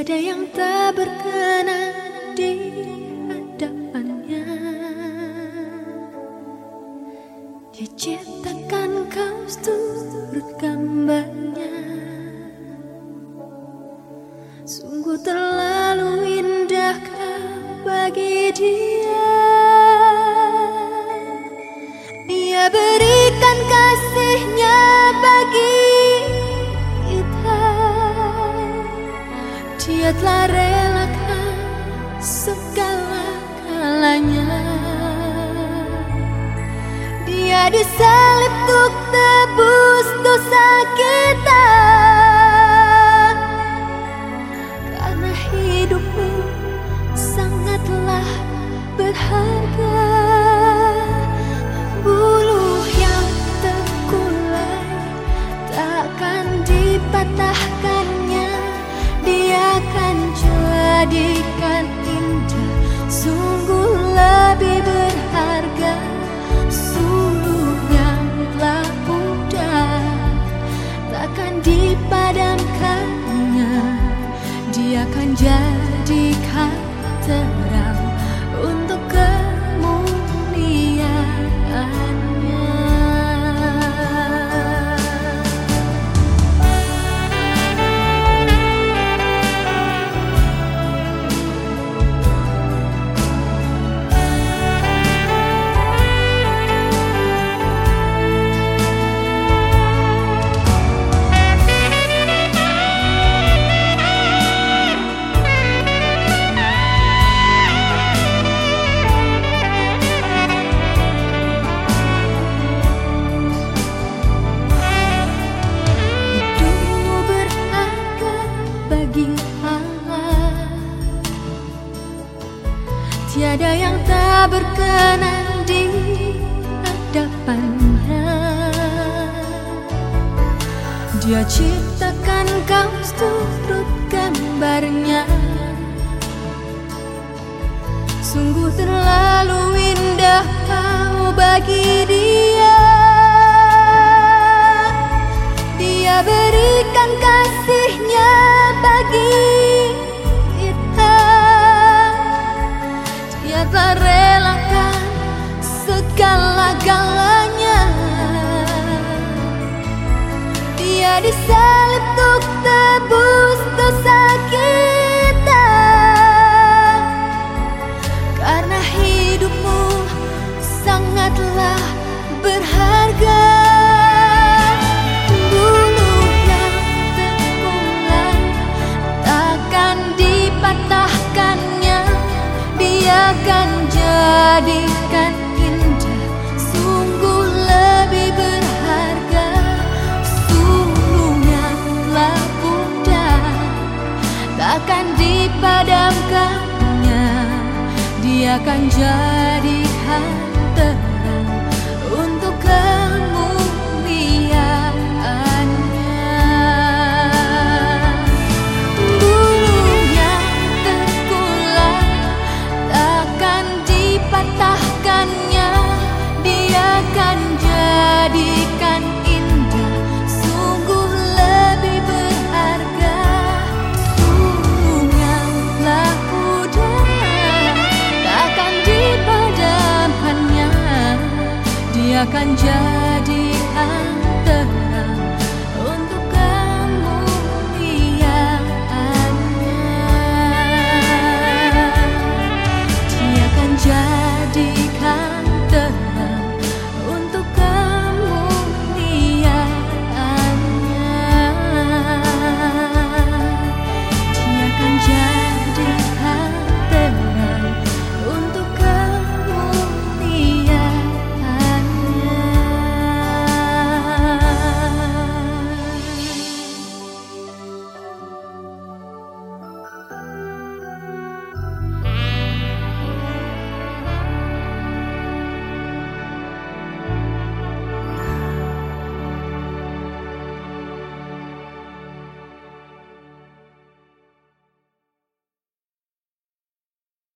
Tiada yang tak berkenan di hadapannya. Dia ciptakan kau seturut gambarnya. Sungguh terlalu indah kau bagi dia. Dia berikan kasihnya bagi kita. Dia telah relakan segala-galanya. Dia disalib untuk tebus dosa kita. Karena hidupmu sangatlah berharga. Buluh yang terkulai takkan dipatahkannya. Dia akan jadikan indah, sungguh lebih berharga. Suluh yang telah pudar takkan dipadamkannya. Dia akan jadikan terang untuk kemuliaannya. Tiada yang tak berkenan di hadapannya. Dia ciptakan kau seturut gambarnya. Sungguh terlalu indah kau bagi dia. Dia berikan kasihnya bagi kita. Dia telah relakan segala-galanya. Dia disalib untuk tebus dosa kita. Karena hidupmu sangatlah berharga. Buluh yang terkulai takkan dipatahkannya. Dia akan jadikan indah, sungguh lebih berharga. Suluh yang telah pudar takkan dipadamkannya. Dia akan jadikan terang untuk kemuliaannya. Buluh yang terkulai takkan dipatahkannya. Dia akan jadikan indah, sungguh lebih berharga. Suluh yang telah pudar takkan dipadamkannya. Dia akan jadikan terang